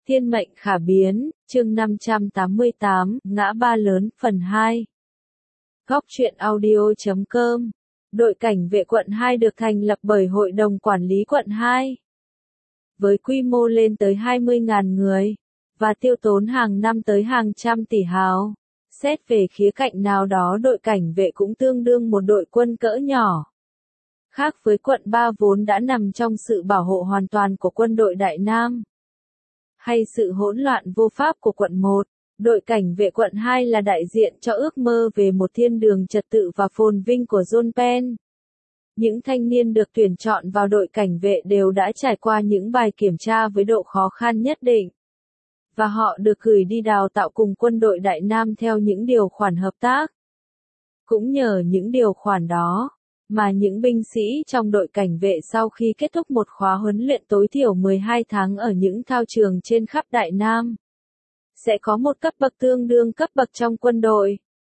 Thiên mệnh khả biến, chương 588, ngã ba lớn, phần 2. Góc truyện audio.com. Đội cảnh vệ quận 2 được thành lập bởi Hội đồng Quản lý quận 2. Với quy mô lên tới 20.000 người, và tiêu tốn hàng năm tới hàng trăm tỷ hào. Xét về khía cạnh nào đó đội cảnh vệ cũng tương đương một đội quân cỡ nhỏ. Khác với quận 3 vốn đã nằm trong sự bảo hộ hoàn toàn của quân đội Đại Nam, hay sự hỗn loạn vô pháp của quận 1, đội cảnh vệ quận 2 là đại diện cho ước mơ về một thiên đường trật tự và phồn vinh của Phnom Penh. Những thanh niên được tuyển chọn vào đội cảnh vệ đều đã trải qua những bài kiểm tra với độ khó khăn nhất định. Và họ được gửi đi đào tạo cùng quân đội Đại Nam theo những điều khoản hợp tác. Cũng nhờ những điều khoản đó, mà những binh sĩ trong đội cảnh vệ sau khi kết thúc một khóa huấn luyện tối thiểu 12 tháng ở những thao trường trên khắp Đại Nam, sẽ có một cấp bậc tương đương cấp bậc trong quân đội,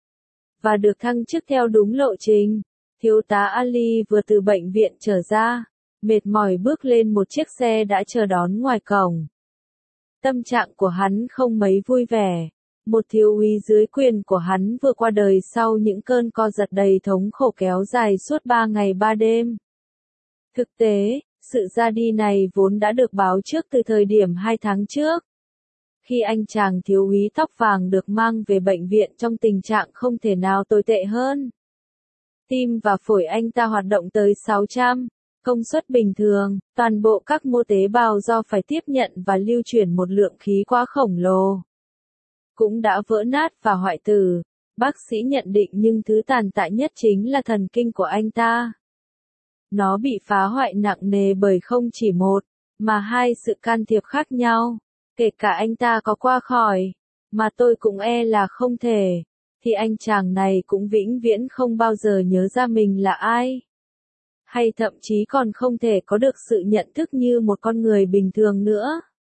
và được thăng chức theo đúng lộ trình. Thiếu tá Ali vừa từ bệnh viện trở ra, mệt mỏi bước lên một chiếc xe đã chờ đón ngoài cổng. Tâm trạng của hắn không mấy vui vẻ. Một thiếu úy dưới quyền của hắn vừa qua đời sau những cơn co giật đầy thống khổ kéo dài suốt 3 ngày 3 đêm. Thực tế, sự ra đi này vốn đã được báo trước từ thời điểm 2 tháng trước, khi anh chàng thiếu úy tóc vàng được mang về bệnh viện trong tình trạng không thể nào tồi tệ hơn. Tim và phổi anh ta hoạt động tới 600, công suất bình thường, toàn bộ các mô tế bào do phải tiếp nhận và lưu chuyển một lượng khí quá khổng lồ cũng đã vỡ nát và hoại tử. Bác sĩ nhận định nhưng thứ tàn tạ nhất chính là thần kinh của anh ta. Nó bị phá hoại nặng nề bởi không chỉ một, mà hai sự can thiệp khác nhau. Kể cả anh ta có qua khỏi, mà tôi cũng e là không thể, thì anh chàng này cũng vĩnh viễn không bao giờ nhớ ra mình là ai. Hay thậm chí còn không thể có được sự nhận thức như một con người bình thường nữa.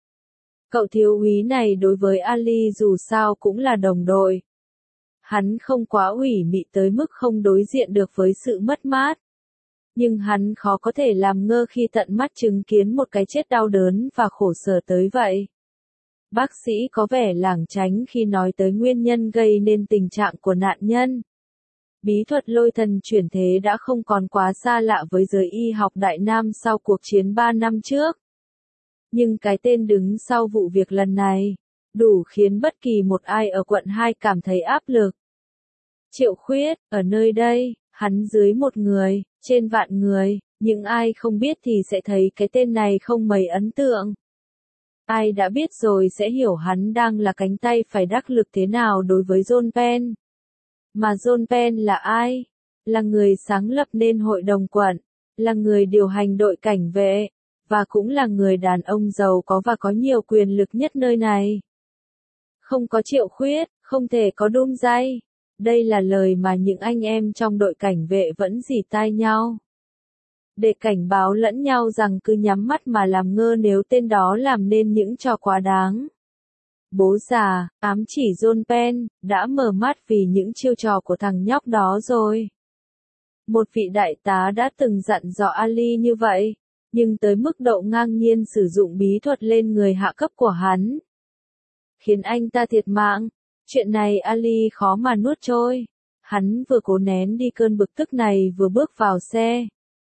Cậu thiếu úy này đối với Ali dù sao cũng là đồng đội. Hắn không quá ủy mị tới mức không đối diện được với sự mất mát. Nhưng hắn khó có thể làm ngơ khi tận mắt chứng kiến một cái chết đau đớn và khổ sở tới vậy. Bác sĩ có vẻ lảng tránh khi nói tới nguyên nhân gây nên tình trạng của nạn nhân. Bí thuật lôi thần chuyển thế đã không còn quá xa lạ với giới y học Đại Nam sau cuộc chiến 3 năm trước. Nhưng cái tên đứng sau vụ việc lần này, đủ khiến bất kỳ một ai ở quận 2 cảm thấy áp lực. Triệu Khuyết, ở nơi đây, hắn dưới một người, trên vạn người, những ai không biết thì sẽ thấy cái tên này không mấy ấn tượng. Ai đã biết rồi sẽ hiểu hắn đang là cánh tay phải đắc lực thế nào đối với Phnom Penh. Mà Phnom Penh là ai? Là người sáng lập nên hội đồng quận, là người điều hành đội cảnh vệ, và cũng là người đàn ông giàu có và có nhiều quyền lực nhất nơi này. Không có Triệu Khuyết, không thể có Đum Dây. Đây là lời mà những anh em trong đội cảnh vệ vẫn rỉ tai nhau, để cảnh báo lẫn nhau rằng cứ nhắm mắt mà làm ngơ nếu tên đó làm nên những trò quá đáng. Bố già, ám chỉ Phnom Penh, đã mở mắt vì những chiêu trò của thằng nhóc đó rồi. Một vị đại tá đã từng dặn dò Ali như vậy, nhưng tới mức độ ngang nhiên sử dụng bí thuật lên người hạ cấp của hắn, khiến anh ta thiệt mạng. Chuyện này Ali khó mà nuốt trôi. Hắn vừa cố nén đi cơn bực tức này vừa bước vào xe.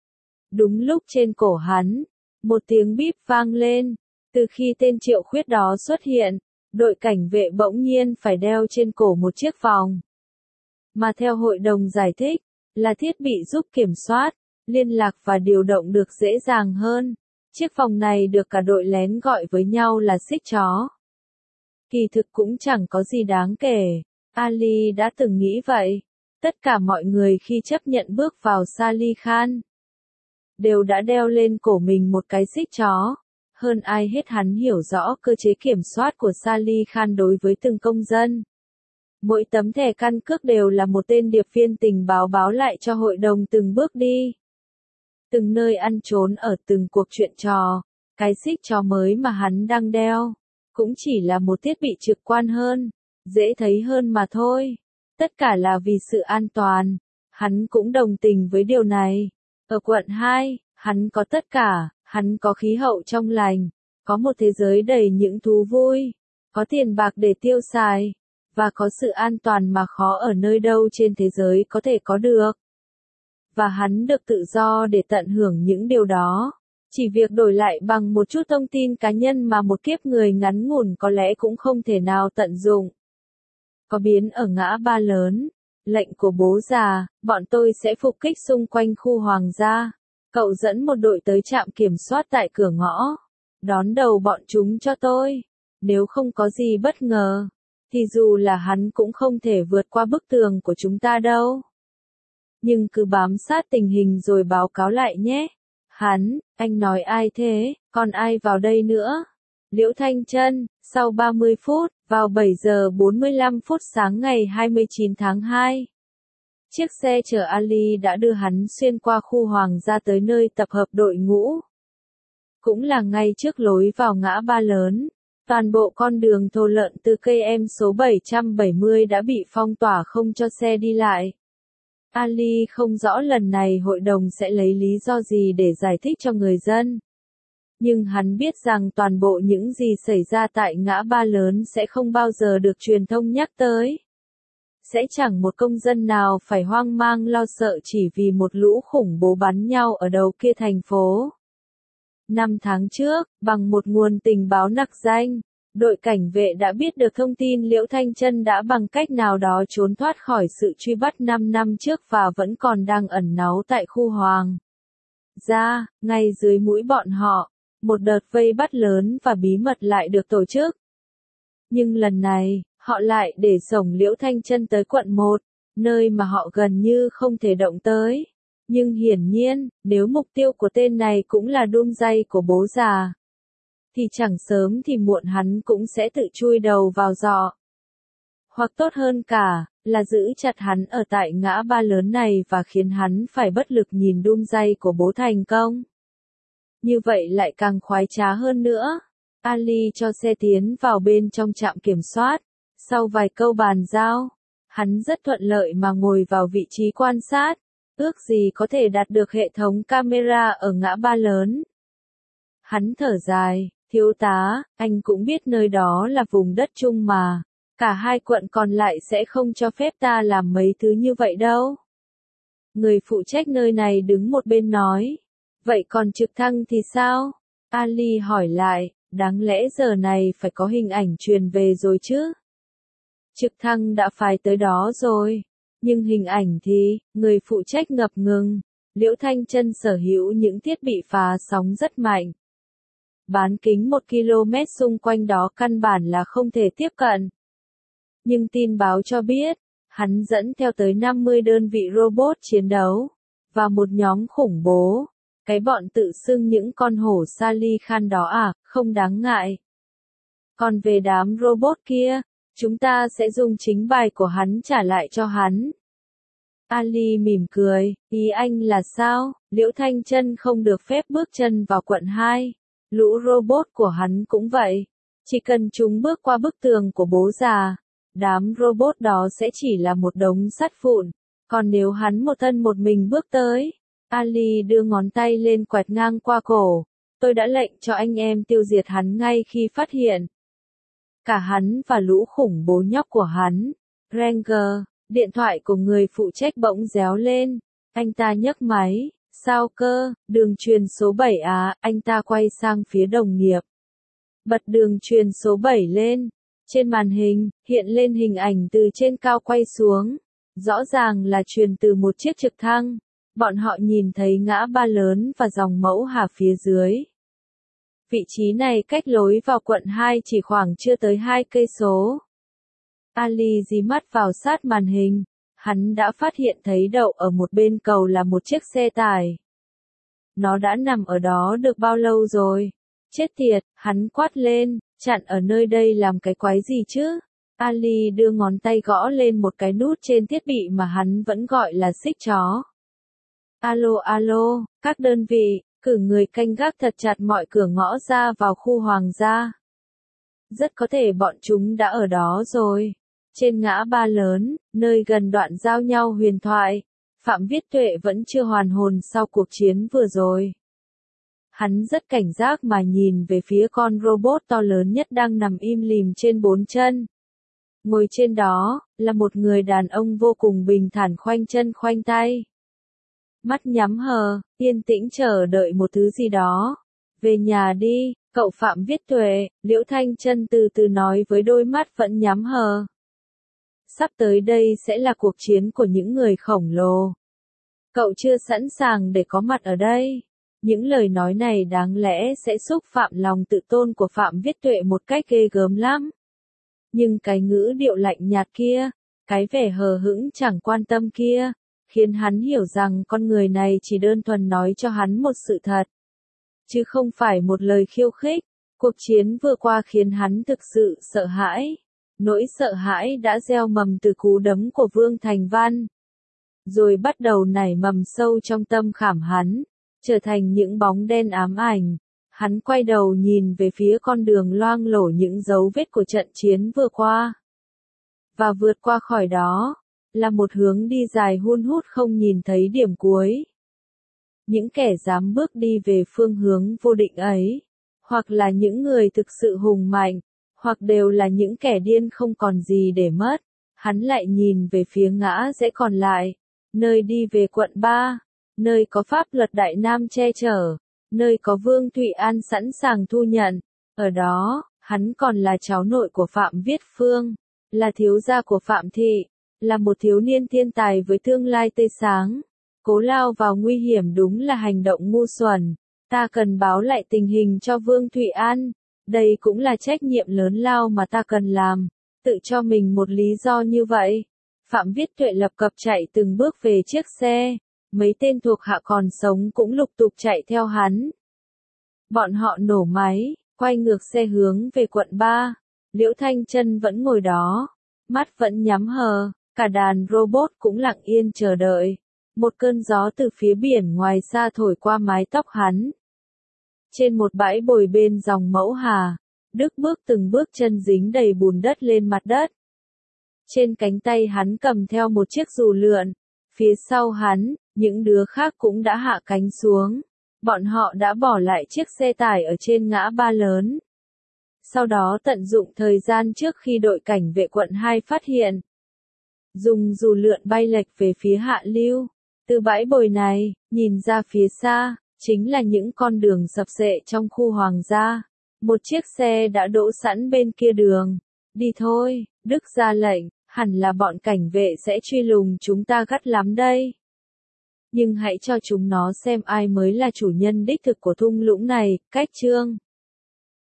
Đúng lúc trên cổ hắn, một tiếng bíp vang lên. Từ khi tên Triệu Khuyết đó xuất hiện, đội cảnh vệ bỗng nhiên phải đeo trên cổ một chiếc vòng. Mà theo hội đồng giải thích, là thiết bị giúp kiểm soát, liên lạc và điều động được dễ dàng hơn. Chiếc vòng này được cả đội lén gọi với nhau là xích chó. Kỳ thực cũng chẳng có gì đáng kể. Ali đã từng nghĩ vậy. Tất cả mọi người khi chấp nhận bước vào Sali Khan đều đã đeo lên cổ mình một cái xích chó. Hơn ai hết hắn hiểu rõ cơ chế kiểm soát của Sali Khan đối với từng công dân. Mỗi tấm thẻ căn cước đều là một tên điệp viên tình báo báo lại cho hội đồng từng bước đi, từng nơi ăn trốn ở từng cuộc chuyện trò. Cái xích chó mới mà hắn đang đeo cũng chỉ là một thiết bị trực quan hơn, dễ thấy hơn mà thôi. Tất cả là vì sự an toàn. Hắn cũng đồng tình với điều này. Ở quận 2, hắn có tất cả. Hắn có khí hậu trong lành, Có một thế giới đầy những thú vui, có tiền bạc để tiêu xài, và có sự an toàn mà khó ở nơi đâu trên thế giới có thể có được. Và hắn được tự do để tận hưởng những điều đó. Chỉ việc đổi lại bằng một chút thông tin cá nhân mà một kiếp người ngắn ngủn có lẽ cũng không thể nào tận dụng. Có biến ở ngã ba lớn. Lệnh của bố già, bọn tôi sẽ phục kích xung quanh khu hoàng gia. Cậu dẫn một đội tới trạm kiểm soát tại cửa ngõ. Đón đầu bọn chúng cho tôi. Nếu không có gì bất ngờ, thì dù là hắn cũng không thể vượt qua bức tường của chúng ta đâu. Nhưng cứ bám sát tình hình rồi báo cáo lại nhé. Anh nói ai thế, còn ai vào đây nữa? Liễu Thanh Trân, sau 30 phút, vào 7 giờ 45 phút sáng ngày 29 tháng 2. Chiếc xe chở Ali đã đưa hắn xuyên qua khu hoàng gia tới nơi tập hợp đội ngũ. Cũng là ngay trước lối vào ngã ba lớn. Toàn bộ con đường thô lợn từ cây em số 770 đã bị phong tỏa không cho xe đi lại. Ali không rõ lần này hội đồng sẽ lấy lý do gì để giải thích cho người dân. Nhưng hắn biết rằng toàn bộ những gì xảy ra tại ngã ba lớn sẽ không bao giờ được truyền thông nhắc tới. Sẽ chẳng một công dân nào phải hoang mang lo sợ chỉ vì một lũ khủng bố bắn nhau ở đầu kia thành phố. 5 tháng trước, bằng một nguồn tình báo nặc danh, đội cảnh vệ đã biết được thông tin Liễu Thanh Trân đã bằng cách nào đó trốn thoát khỏi sự truy bắt 5 năm trước và vẫn còn đang ẩn náu tại khu hoàng gia. Ngay dưới mũi bọn họ, một đợt vây bắt lớn và bí mật lại được tổ chức. Nhưng lần này, họ lại để xổng Liễu Thanh Trân tới quận 1, nơi mà họ gần như không thể động tới. Nhưng hiển nhiên, nếu mục tiêu của tên này cũng là đum dây của bố già, thì chẳng sớm thì muộn hắn cũng sẽ tự chui đầu vào giọ. Hoặc tốt hơn cả, là giữ chặt hắn ở tại ngã ba lớn này và khiến hắn phải bất lực nhìn đum dây của bố thành công. Như vậy lại càng khoái trá hơn nữa. Ali cho xe tiến vào bên trong trạm kiểm soát. Sau vài câu bàn giao, hắn rất thuận lợi mà ngồi vào vị trí quan sát. Ước gì có thể đặt được hệ thống camera ở ngã ba lớn. Hắn thở dài, thiếu tá, anh cũng biết nơi đó là vùng đất chung mà. Cả hai quận còn lại sẽ không cho phép ta làm mấy thứ như vậy đâu. Người phụ trách nơi này đứng một bên nói. Vậy còn trực thăng thì sao? Ali hỏi lại, đáng lẽ giờ này phải có hình ảnh truyền về rồi chứ? Trực thăng đã phái tới đó rồi. Nhưng hình ảnh thì, người phụ trách ngập ngừng. Liễu Thanh Trân sở hữu những thiết bị phá sóng rất mạnh. Bán kính 1 km xung quanh đó căn bản là không thể tiếp cận. Nhưng tin báo cho biết, hắn dẫn theo tới 50 đơn vị robot chiến đấu, và một nhóm khủng bố. Cái bọn tự xưng những con hổ Sally Khan đó à, không đáng ngại. Còn về đám robot kia, chúng ta sẽ dùng chính bài của hắn trả lại cho hắn. Ali mỉm cười, ý anh là sao? Liễu Thanh Trân không được phép bước chân vào quận 2. Lũ robot của hắn cũng vậy. Chỉ cần chúng bước qua bức tường của bố già, đám robot đó sẽ chỉ là một đống sắt vụn. Còn nếu hắn một thân một mình bước tới, Ali đưa ngón tay lên quẹt ngang qua cổ. Tôi đã lệnh cho anh em tiêu diệt hắn ngay khi phát hiện. Cả hắn và lũ khủng bố nhóc của hắn. Ranger, điện thoại của người phụ trách bỗng réo lên. Anh ta nhấc máy. Sao cơ, đường truyền số 7 à, anh ta quay sang phía đồng nghiệp. Bật đường truyền số 7 lên. Trên màn hình, hiện lên hình ảnh từ trên cao quay xuống. Rõ ràng là truyền từ một chiếc trực thăng. Bọn họ nhìn thấy ngã ba lớn và dòng Mẫu Hà phía dưới. Vị trí này cách lối vào quận 2 chỉ khoảng chưa tới 2 cây số. Ali dí mắt vào sát màn hình. Hắn đã phát hiện thấy đậu ở một bên cầu là một chiếc xe tải. Nó đã nằm ở đó được bao lâu rồi? Chết tiệt, hắn quát lên, chặn ở nơi đây làm cái quái gì chứ? Ali đưa ngón tay gõ lên một cái nút trên thiết bị mà hắn vẫn gọi là xích chó. Alo alo, các đơn vị, cử người canh gác thật chặt mọi cửa ngõ ra vào khu hoàng gia. Rất có thể bọn chúng đã ở đó rồi. Trên ngã ba lớn, nơi gần đoạn giao nhau huyền thoại, Phạm Viết Tuệ vẫn chưa hoàn hồn sau cuộc chiến vừa rồi. Hắn rất cảnh giác mà nhìn về phía con robot to lớn nhất đang nằm im lìm trên 4 chân. Ngồi trên đó, là một người đàn ông vô cùng bình thản khoanh chân khoanh tay. Mắt nhắm hờ, yên tĩnh chờ đợi một thứ gì đó. Về nhà đi, cậu Phạm Viết Tuệ, Liễu Thanh Chân từ từ nói với đôi mắt vẫn nhắm hờ. Sắp tới đây sẽ là cuộc chiến của những người khổng lồ. Cậu chưa sẵn sàng để có mặt ở đây. Những lời nói này đáng lẽ sẽ xúc phạm lòng tự tôn của Phạm Viết Tuệ một cách ghê gớm lắm. Nhưng cái ngữ điệu lạnh nhạt kia, cái vẻ hờ hững chẳng quan tâm kia, khiến hắn hiểu rằng con người này chỉ đơn thuần nói cho hắn một sự thật, chứ không phải một lời khiêu khích. Cuộc chiến vừa qua khiến hắn thực sự sợ hãi. Nỗi sợ hãi đã gieo mầm từ cú đấm của Vương Thành Văn, rồi bắt đầu nảy mầm sâu trong tâm khảm hắn, trở thành những bóng đen ám ảnh. Hắn quay đầu nhìn về phía con đường loang lổ những dấu vết của trận chiến vừa qua. Và vượt qua khỏi đó, là một hướng đi dài hun hút không nhìn thấy điểm cuối. Những kẻ dám bước đi về phương hướng vô định ấy, hoặc là những người thực sự hùng mạnh, hoặc đều là những kẻ điên không còn gì để mất. Hắn lại nhìn về phía ngã rẽ còn lại, nơi đi về quận 3, nơi có pháp luật Đại Nam che chở, nơi có Vương Thụy An sẵn sàng thu nhận. Ở đó, hắn còn là cháu nội của Phạm Viết Phương, là thiếu gia của Phạm Thị, là một thiếu niên thiên tài với tương lai tươi sáng. Cố lao vào nguy hiểm đúng là hành động ngu xuẩn. Ta cần báo lại tình hình cho Vương Thụy An. Đây cũng là trách nhiệm lớn lao mà ta cần làm. Tự cho mình một lý do như vậy. Phạm Viết Tuệ lập cập chạy từng bước về chiếc xe. Mấy tên thuộc hạ còn sống cũng lục tục chạy theo hắn. Bọn họ nổ máy, quay ngược xe hướng về quận 3. Liễu Thanh Chân vẫn ngồi đó, mắt vẫn nhắm hờ, cả đàn robot cũng lặng yên chờ đợi. Một cơn gió từ phía biển ngoài xa thổi qua mái tóc hắn. Trên một bãi bồi bên dòng Mẫu Hà, Đức bước từng bước chân dính đầy bùn đất lên mặt đất. Trên cánh tay hắn cầm theo một chiếc dù lượn. Phía sau hắn, những đứa khác cũng đã hạ cánh xuống. Bọn họ đã bỏ lại chiếc xe tải ở trên ngã ba lớn. Sau đó tận dụng thời gian trước khi đội cảnh vệ quận 2 phát hiện. Dùng dù lượn bay lệch về phía hạ lưu. Từ bãi bồi này, nhìn ra phía xa, chính là những con đường sập xệ trong khu hoàng gia. Một chiếc xe đã đỗ sẵn bên kia đường. Đi thôi, Đức ra lệnh, hẳn là bọn cảnh vệ sẽ truy lùng chúng ta gắt lắm đây. Nhưng hãy cho chúng nó xem ai mới là chủ nhân đích thực của thung lũng này. Cách chương